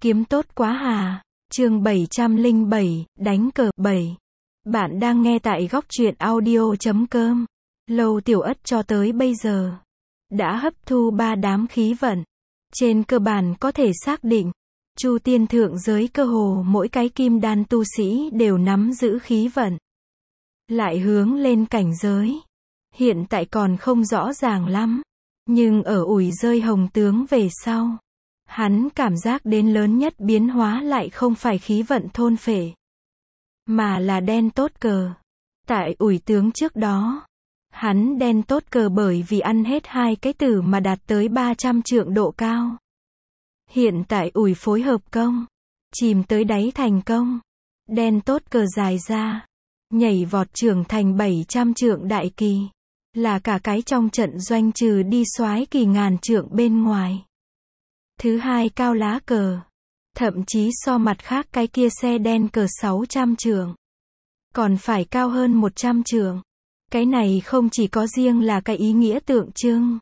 Kiếm tốt quá hà. Chương 707, đánh cờ 7. Bạn đang nghe tại góc truyện audio.com. Lâu Tiểu Ất cho tới bây giờ đã hấp thu 3 đám khí vận. Trên cơ bản có thể xác định, Chu Tiên thượng giới cơ hồ mỗi cái kim đan tu sĩ đều nắm giữ khí vận. Lại hướng lên cảnh giới. Hiện tại còn không rõ ràng lắm. Nhưng ở ủi rơi hồng tướng về sau, hắn cảm giác đến lớn nhất biến hóa lại không phải khí vận thôn phệ, mà là đen tốt cờ. Tại ủi tướng trước đó, hắn đen tốt cờ bởi vì ăn hết 2 cái tử mà đạt tới 300 trượng độ cao. Hiện tại ủi phối hợp công, chìm tới đáy thành công. Đen tốt cờ dài ra, nhảy vọt trưởng thành 700 trượng đại kỳ. Là cả cái trong trận doanh trừ đi soái kỳ ngàn trượng bên ngoài. Thứ hai cao lá cờ. Thậm chí so mặt khác cái kia xe đen cờ 600 trượng. Còn phải cao hơn 100 trượng. Cái này không chỉ có riêng là cái ý nghĩa tượng trưng.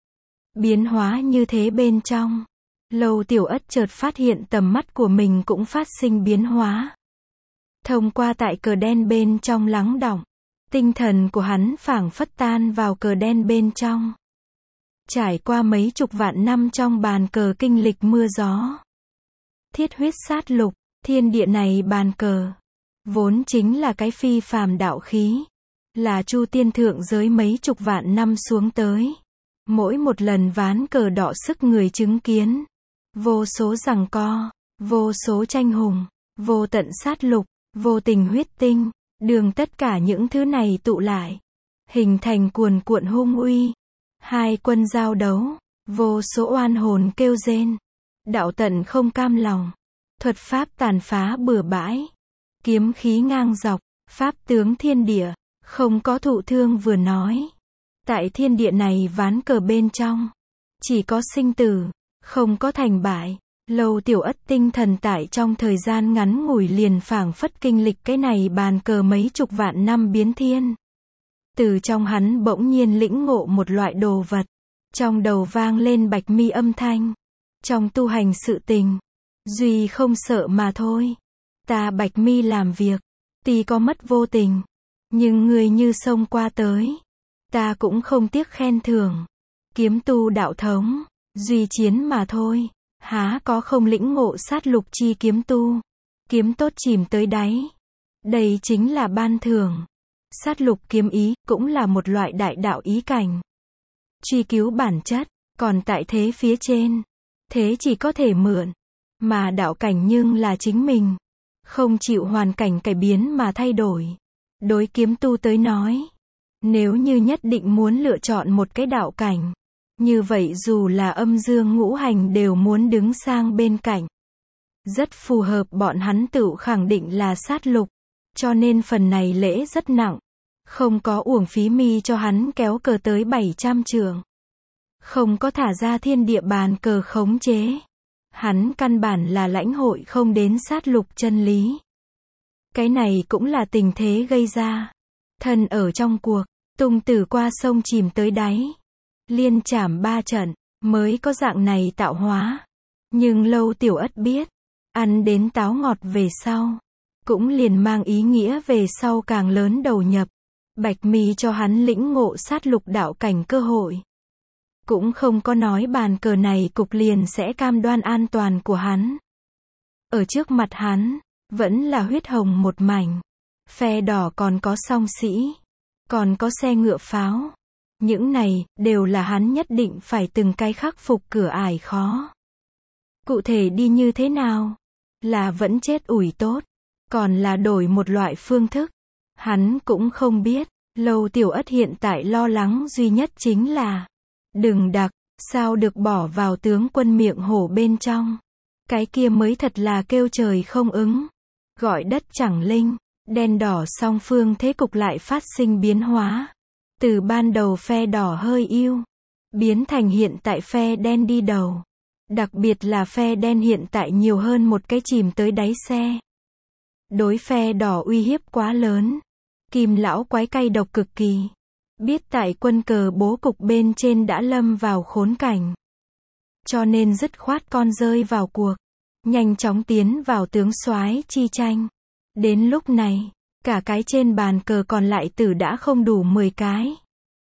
Biến hóa như thế bên trong. Lâu Tiểu Ất chợt phát hiện tầm mắt của mình cũng phát sinh biến hóa. Thông qua tại cờ đen bên trong lắng đọng. Tinh thần của hắn phảng phất tan vào cờ đen bên trong. Trải qua mấy chục vạn năm trong bàn cờ kinh lịch mưa gió. Thiết huyết sát lục, thiên địa này bàn cờ. Vốn chính là cái phi phàm đạo khí. Là Chu Tiên thượng giới mấy chục vạn năm xuống tới. Mỗi một lần ván cờ đọ sức người chứng kiến. Vô số giằng co, vô số tranh hùng, vô tận sát lục, vô tình huyết tinh. Đường tất cả những thứ này tụ lại, hình thành cuồn cuộn hung uy. Hai quân giao đấu, vô số oan hồn kêu rên. Đạo tận không cam lòng. Thuật pháp tàn phá bừa bãi. Kiếm khí ngang dọc, pháp tướng thiên địa, không có thụ thương vừa nói. Tại thiên địa này ván cờ bên trong, chỉ có sinh tử, không có thành bại. Lâu Tiểu Ất tinh thần tại trong thời gian ngắn ngủi liền phảng phất kinh lịch cái này bàn cờ mấy chục vạn năm biến thiên. Từ trong hắn bỗng nhiên lĩnh ngộ một loại đồ vật. Trong đầu vang lên bạch mi âm thanh. Trong tu hành sự tình, duy không sợ mà thôi. Ta bạch mi làm việc, tuy có mất vô tình, nhưng người như sông qua tới, ta cũng không tiếc khen thưởng. Kiếm tu đạo thống, duy chiến mà thôi. Há có không lĩnh ngộ sát lục chi kiếm tu. Kiếm tốt chìm tới đáy. Đây chính là ban thưởng. Sát lục kiếm ý, cũng là một loại đại đạo ý cảnh. Truy cứu bản chất, còn tại thế phía trên. Thế chỉ có thể mượn. Mà đạo cảnh nhưng là chính mình. Không chịu hoàn cảnh cải biến mà thay đổi. Đối kiếm tu tới nói. Nếu như nhất định muốn lựa chọn một cái đạo cảnh. Như vậy dù là âm dương ngũ hành đều muốn đứng sang bên cạnh. Rất phù hợp bọn hắn tự khẳng định là sát lục. Cho nên phần này lễ rất nặng. Không có uổng phí mi cho hắn kéo cờ tới 700 trượng. Không có thả ra thiên địa bàn cờ khống chế. Hắn căn bản là lãnh hội không đến sát lục chân lý. Cái này cũng là tình thế gây ra. Thân ở trong cuộc, tung tử qua sông chìm tới đáy. Liên trảm 3 trận, mới có dạng này tạo hóa. Nhưng Lâu Tiểu Ất biết, ăn đến táo ngọt về sau, cũng liền mang ý nghĩa về sau càng lớn đầu nhập. Bạch mi cho hắn lĩnh ngộ sát lục đạo cảnh cơ hội. Cũng không có nói bàn cờ này cục liền sẽ cam đoan an toàn của hắn. Ở trước mặt hắn, vẫn là huyết hồng một mảnh. Phe đỏ còn có song sĩ, còn có xe ngựa pháo. Những này, đều là hắn nhất định phải từng cái khắc phục cửa ải khó. Cụ thể đi như thế nào? Là vẫn chết ủi tốt, còn là đổi một loại phương thức. Hắn cũng không biết. Lâu Tiểu Ất hiện tại lo lắng duy nhất chính là đừng đặc, sao được bỏ vào tướng quân miệng hổ bên trong. Cái kia mới thật là kêu trời không ứng. Gọi đất chẳng linh. Đen đỏ song phương thế cục lại phát sinh biến hóa. Từ ban đầu phe đỏ hơi ưu, biến thành hiện tại phe đen đi đầu. Đặc biệt là phe đen hiện tại nhiều hơn một cái chìm tới đáy xe. Đối phe đỏ uy hiếp quá lớn. Kim lão quái cay độc cực kỳ. Biết tại quân cờ bố cục bên trên đã lâm vào khốn cảnh. Cho nên dứt khoát con rơi vào cuộc. nhanh chóng tiến vào tướng soái chi tranh. Đến lúc này, cả cái trên bàn cờ còn lại tử đã không đủ 10 cái.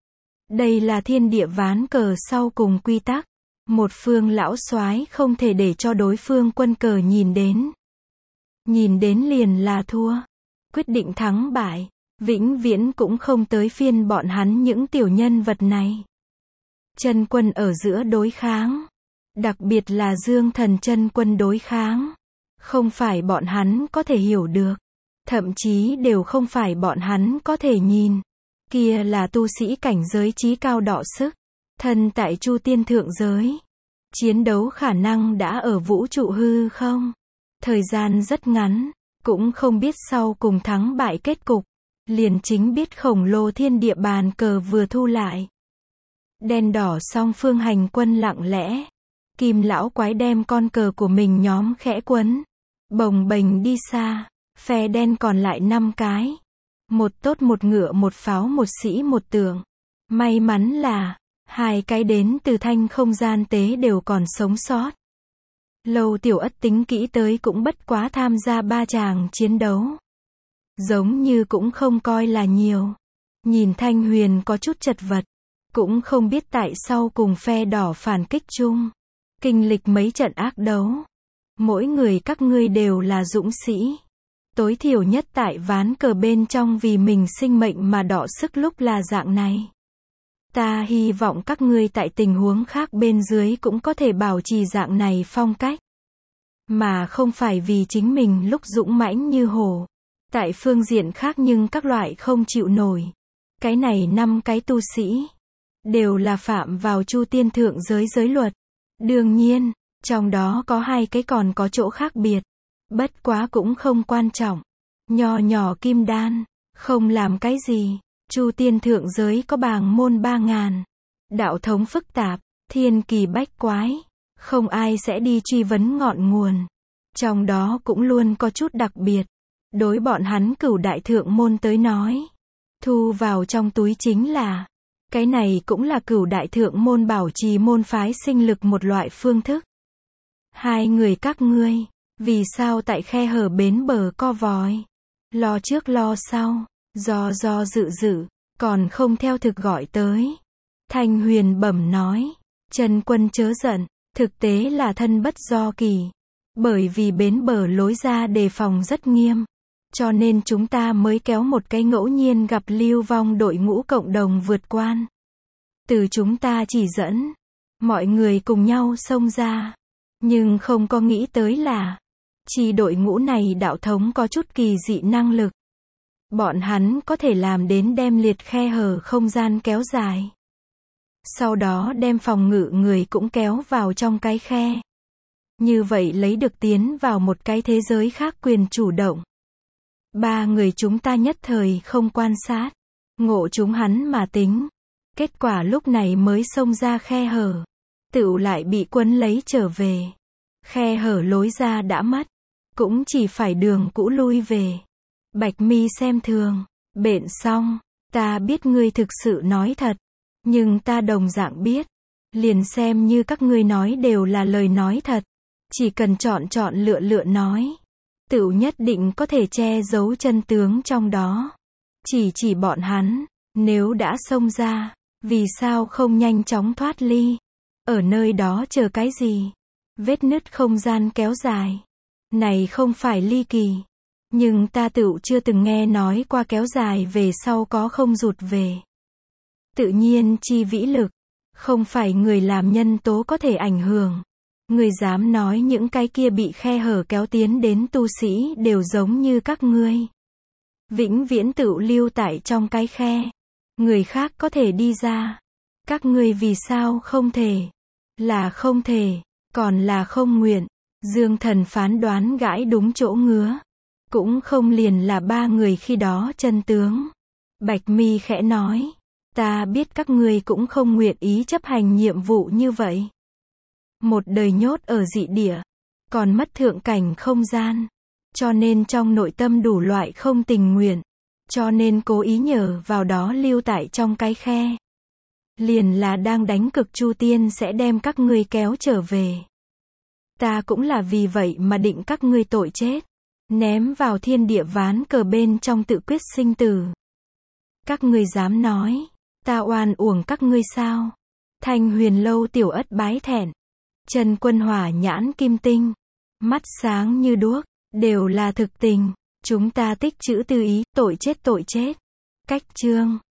Đây là thiên địa ván cờ sau cùng quy tắc. Một phương lão soái không thể để cho đối phương quân cờ nhìn đến. Nhìn đến liền là thua. Quyết định thắng bại, vĩnh viễn cũng không tới phiên bọn hắn những tiểu nhân vật này. Chân quân ở giữa đối kháng. Đặc biệt là Dương Thần chân quân đối kháng. Không phải bọn hắn có thể hiểu được. Thậm chí đều không phải bọn hắn có thể nhìn. Kia là tu sĩ cảnh giới chí cao đọ sức. Thân tại Chu Tiên thượng giới. Chiến đấu khả năng đã ở vũ trụ hư không. Thời gian rất ngắn. Cũng không biết sau cùng thắng bại kết cục. Liền chính biết khổng lồ thiên địa bàn cờ vừa thu lại. Đen đỏ song phương hành quân lặng lẽ. Kim lão quái đem con cờ của mình nhóm khẽ quấn. Bồng bềnh đi xa. Phe đen còn lại 5 cái. Một tốt một ngựa một pháo một sĩ một tượng. May mắn là 2 cái đến từ thanh không gian tế đều còn sống sót. Lâu Tiểu Ất tính kỹ tới cũng bất quá tham gia 3 tràng chiến đấu. Giống như cũng không coi là nhiều. Nhìn Thanh Huyền có chút chật vật. Cũng không biết tại sao cùng phe đỏ phản kích chung. Kinh lịch mấy trận ác đấu. Mỗi người các ngươi đều là dũng sĩ. Tối thiểu nhất tại ván cờ bên trong vì mình sinh mệnh mà đọ sức lúc là dạng này. Ta hy vọng các ngươi tại tình huống khác bên dưới cũng có thể bảo trì dạng này phong cách. Mà không phải vì chính mình lúc dũng mãnh như hổ. Tại phương diện khác nhưng các loại không chịu nổi. Cái này 5 cái tu sĩ. Đều là phạm vào Chu Tiên thượng giới giới luật. Đương nhiên, trong đó có 2 cái còn có chỗ khác biệt. Bất quá cũng không quan trọng. Nho nhỏ kim đan. Không làm cái gì. Chu Tiên thượng giới có bàng môn 3000. Đạo thống phức tạp. Thiên kỳ bách quái. Không ai sẽ đi truy vấn ngọn nguồn. Trong đó cũng luôn có chút đặc biệt. Đối bọn hắn Cửu đại thượng môn tới nói. Thu vào trong túi chính là. Cái này cũng là Cửu đại thượng môn bảo trì môn phái sinh lực một loại phương thức. 2 người các ngươi. Vì sao tại khe hở bến bờ co vòi. Lo trước lo sau. Do dự. Còn không theo thực gọi tới. Thanh Huyền bẩm nói. Trần quân chớ giận. Thực tế là thân bất do kỳ. Bởi vì bến bờ lối ra đề phòng rất nghiêm. Cho nên chúng ta mới kéo một cái ngẫu nhiên gặp lưu vong đội ngũ cộng đồng vượt quan. Từ chúng ta chỉ dẫn. Mọi người cùng nhau xông ra. Nhưng không có nghĩ tới là. Chỉ đội ngũ này đạo thống có chút kỳ dị năng lực. Bọn hắn có thể làm đến đem liệt khe hở không gian kéo dài. Sau đó đem phòng ngự người cũng kéo vào trong cái khe. Như vậy lấy được tiến vào một cái thế giới khác quyền chủ động. 3 người chúng ta nhất thời không quan sát. Ngộ chúng hắn mà tính. Kết quả lúc này mới xông ra khe hở. Tựu lại bị quấn lấy trở về. Khe hở lối ra đã mất. Cũng chỉ phải đường cũ lui về. Bạch Mi xem thường. Bện xong. Ta biết ngươi thực sự nói thật. Nhưng ta đồng dạng biết. Liền xem như các ngươi nói đều là lời nói thật. Chỉ cần chọn lựa nói. Tựu nhất định có thể che giấu chân tướng trong đó. Chỉ bọn hắn. Nếu đã xông ra. Vì sao không nhanh chóng thoát ly. Ở nơi đó chờ cái gì. Vết nứt không gian kéo dài. Này không phải ly kỳ. Nhưng ta tựu chưa từng nghe nói qua kéo dài về sau có không rụt về. Tự nhiên chi vĩ lực. Không phải người làm nhân tố có thể ảnh hưởng. Người dám nói những cái kia bị khe hở kéo tiến đến tu sĩ đều giống như các ngươi. Vĩnh viễn tựu lưu tại trong cái khe. Người khác có thể đi ra. Các ngươi vì sao không thể? Là không thể. Còn là không nguyện. Dương Thần phán đoán gãi đúng chỗ ngứa. Cũng không liền là 3 người khi đó chân tướng. Bạch Mi khẽ nói. Ta biết các ngươi cũng không nguyện ý chấp hành nhiệm vụ như vậy. Một đời nhốt ở dị địa. Còn mất thượng cảnh không gian. Cho nên trong nội tâm đủ loại không tình nguyện. Cho nên cố ý nhờ vào đó lưu tại trong cái khe. Liền là đang đánh cực Chu Tiên sẽ đem các ngươi kéo trở về. Ta cũng là vì vậy mà định các ngươi tội chết. Ném vào thiên địa ván cờ bên trong tự quyết sinh tử. Các ngươi dám nói, ta oan uổng các ngươi sao? Thanh Huyền Lâu Tiểu Ất bái thẹn. Trần Quân Hỏa nhãn kim tinh. Mắt sáng như đuốc, đều là thực tình. Chúng ta tích trữ tư ý, tội chết tội chết. Cách chương.